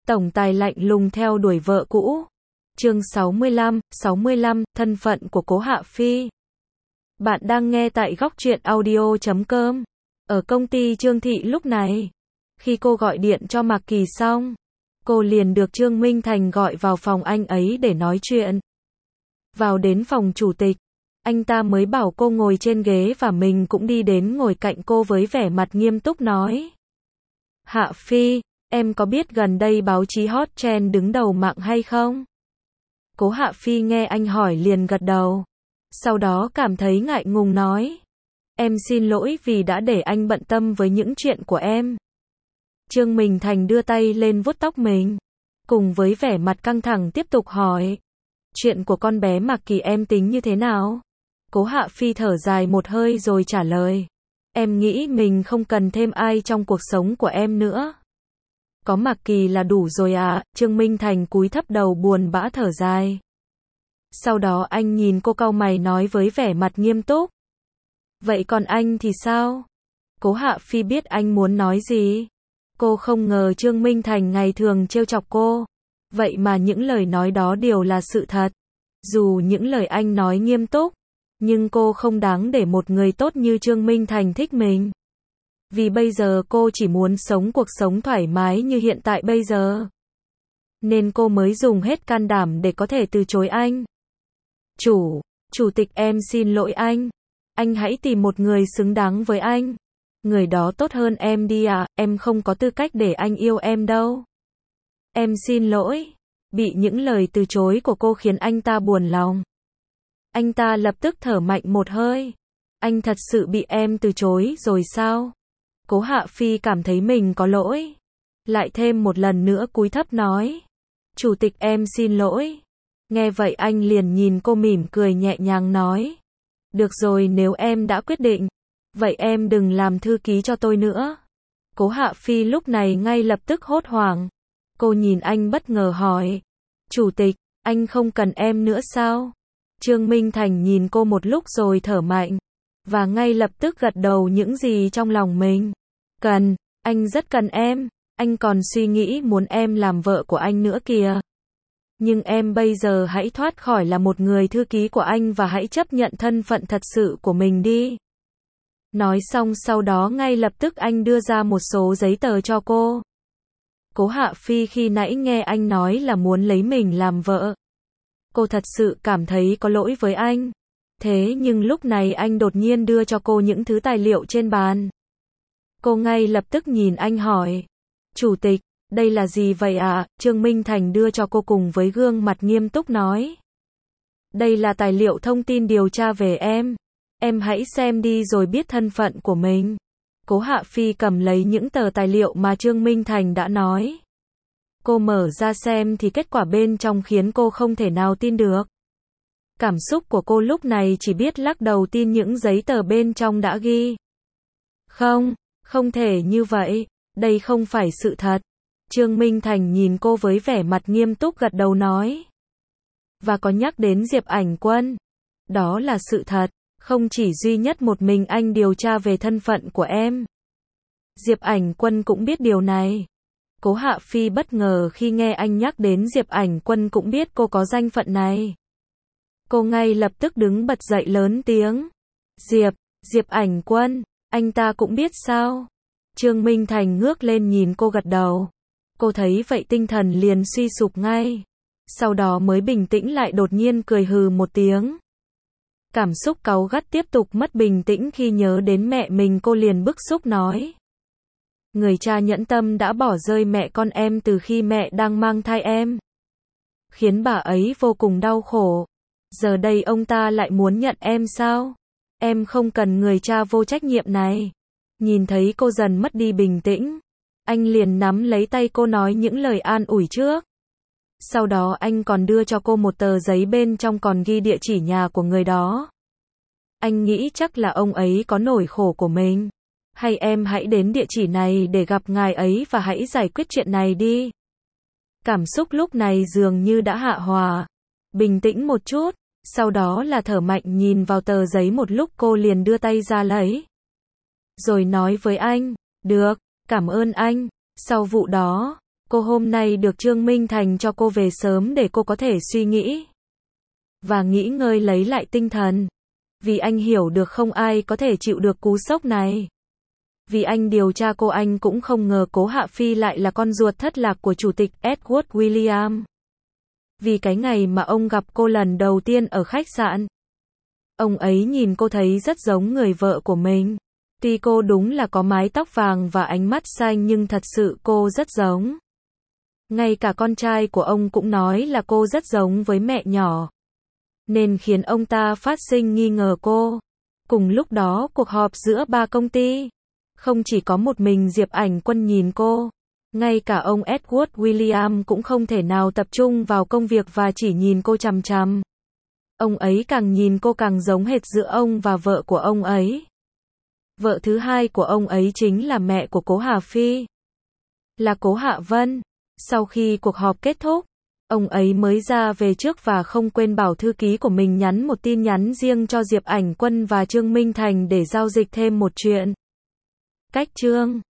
Tổng tài lạnh lùng theo đuổi vợ cũ. Chương 65, thân phận của Cố Hạ Phi. Bạn đang nghe tại góc truyện audio.com. Ở công ty Trương Thị lúc này, khi cô gọi điện cho Mạc Kỳ xong, cô liền được Trương Minh Thành gọi vào phòng anh ấy để nói chuyện. Vào đến phòng chủ tịch, anh ta mới bảo cô ngồi trên ghế và mình cũng đi đến ngồi cạnh cô với vẻ mặt nghiêm túc nói: Hạ Phi, em có biết gần đây báo chí hot trend đứng đầu mạng hay không? Cố Hạ Phi nghe anh hỏi liền gật đầu. Sau đó cảm thấy ngại ngùng nói: Em xin lỗi vì đã để anh bận tâm với những chuyện của em. Trương Minh Thành đưa tay lên vuốt tóc mình, cùng với vẻ mặt căng thẳng tiếp tục hỏi: Chuyện của con bé Mạc Kỳ em tính như thế nào? Cố Hạ Phi thở dài một hơi rồi trả lời: Em nghĩ mình không cần thêm ai trong cuộc sống của em nữa. Có Mạc Kỳ là đủ rồi à? Trương Minh Thành cúi thấp đầu buồn bã thở dài. Sau đó anh nhìn cô cau mày nói với vẻ mặt nghiêm túc: Vậy còn anh thì sao? Cố Hạ Phi biết anh muốn nói gì. Cô không ngờ Trương Minh Thành ngày thường trêu chọc cô, vậy mà những lời nói đó đều là sự thật. Dù những lời anh nói nghiêm túc, nhưng cô không đáng để một người tốt như Trương Minh Thành thích mình. Vì bây giờ cô chỉ muốn sống cuộc sống thoải mái như hiện tại bây giờ, nên cô mới dùng hết can đảm để có thể từ chối anh. Chủ tịch em xin lỗi anh. Anh hãy tìm một người xứng đáng với anh. Người đó tốt hơn em đi à, em không có tư cách để anh yêu em đâu. Em xin lỗi. Bị những lời từ chối của cô khiến anh ta buồn lòng. Anh ta lập tức thở mạnh một hơi. Anh thật sự bị em từ chối rồi sao? Cố Hạ Phi cảm thấy mình có lỗi. Lại thêm một lần nữa cúi thấp nói: Chủ tịch em xin lỗi. Nghe vậy anh liền nhìn cô mỉm cười nhẹ nhàng nói: Được rồi, nếu em đã quyết định, vậy em đừng làm thư ký cho tôi nữa. Cố Hạ Phi lúc này ngay lập tức hốt hoảng. Cô nhìn anh bất ngờ hỏi: Chủ tịch, anh không cần em nữa sao? Trương Minh Thành nhìn cô một lúc rồi thở mạnh, và ngay lập tức gật đầu những gì trong lòng mình. Cần, anh rất cần em, anh còn suy nghĩ muốn em làm vợ của anh nữa kìa. Nhưng em bây giờ hãy thoát khỏi là một người thư ký của anh và hãy chấp nhận thân phận thật sự của mình đi. Nói xong sau đó ngay lập tức anh đưa ra một số giấy tờ cho cô. Cố Hạ Phi khi nãy nghe anh nói là muốn lấy mình làm vợ. Cô thật sự cảm thấy có lỗi với anh. Thế nhưng lúc này anh đột nhiên đưa cho cô những thứ tài liệu trên bàn. Cô ngay lập tức nhìn anh hỏi: Chủ tịch, đây là gì vậy ạ? Trương Minh Thành đưa cho cô cùng với gương mặt nghiêm túc nói: Đây là tài liệu thông tin điều tra về em. Em hãy xem đi rồi biết thân phận của mình. Cố Hạ Phi cầm lấy những tờ tài liệu mà Trương Minh Thành đã nói. Cô mở ra xem thì kết quả bên trong khiến cô không thể nào tin được. Cảm xúc của cô lúc này chỉ biết lắc đầu tin những giấy tờ bên trong đã ghi. Không thể như vậy, đây không phải sự thật. Trương Minh Thành nhìn cô với vẻ mặt nghiêm túc gật đầu nói. Và có nhắc đến Diệp Ảnh Quân. Đó là sự thật, không chỉ duy nhất một mình anh điều tra về thân phận của em. Diệp Ảnh Quân cũng biết điều này. Cố Hạ Phi bất ngờ khi nghe anh nhắc đến Diệp Ảnh Quân cũng biết cô có danh phận này. Cô ngay lập tức đứng bật dậy lớn tiếng: Diệp Ảnh Quân, anh ta cũng biết sao? Trương Minh Thành ngước lên nhìn cô gật đầu. Cô thấy vậy tinh thần liền suy sụp ngay. Sau đó mới bình tĩnh lại, đột nhiên cười hừ một tiếng. Cảm xúc cáu gắt tiếp tục mất bình tĩnh khi nhớ đến mẹ mình, cô liền bức xúc nói: Người cha nhẫn tâm đã bỏ rơi mẹ con em từ khi mẹ đang mang thai em, khiến bà ấy vô cùng đau khổ. Giờ đây ông ta lại muốn nhận em sao? Em không cần người cha vô trách nhiệm này. Nhìn thấy cô dần mất đi bình tĩnh, anh liền nắm lấy tay cô nói những lời an ủi trước. Sau đó anh còn đưa cho cô một tờ giấy bên trong còn ghi địa chỉ nhà của người đó. Anh nghĩ chắc là ông ấy có nỗi khổ của mình. Hay em hãy đến địa chỉ này để gặp ngài ấy và hãy giải quyết chuyện này đi. Cảm xúc lúc này dường như đã hạ hòa. Bình tĩnh một chút, sau đó là thở mạnh nhìn vào tờ giấy một lúc, cô liền đưa tay ra lấy. Rồi nói với anh: Được, cảm ơn anh. Sau vụ đó, Cô hôm nay được Trương Minh Thành cho cô về sớm để cô có thể suy nghĩ và nghỉ ngơi lấy lại tinh thần. Vì anh hiểu được không ai có thể chịu được cú sốc này. Vì anh điều tra cô, anh cũng không ngờ Cố Hạ Phi lại là con ruột thất lạc của Chủ tịch Edward William. Vì cái ngày mà ông gặp cô lần đầu tiên ở khách sạn, ông ấy nhìn cô thấy rất giống người vợ của mình. Tuy cô đúng là có mái tóc vàng và ánh mắt xanh nhưng thật sự cô rất giống. Ngay cả con trai của ông cũng nói là cô rất giống với mẹ nhỏ, nên khiến ông ta phát sinh nghi ngờ cô. Cùng lúc đó, cuộc họp giữa ba công ty, không chỉ có một mình Diệp Ảnh Quân nhìn cô, ngay cả ông Edward William cũng không thể nào tập trung vào công việc và chỉ nhìn cô chằm chằm. Ông ấy càng nhìn cô càng giống hệt giữa ông và vợ của ông ấy. Vợ thứ hai của ông ấy chính là mẹ của Cố Hà Phi, là Cố Hạ Vân. Sau khi cuộc họp kết thúc, ông ấy mới ra về trước và không quên bảo thư ký của mình nhắn một tin nhắn riêng cho Diệp Ảnh Quân và Trương Minh Thành để giao dịch thêm một chuyện. Cách chương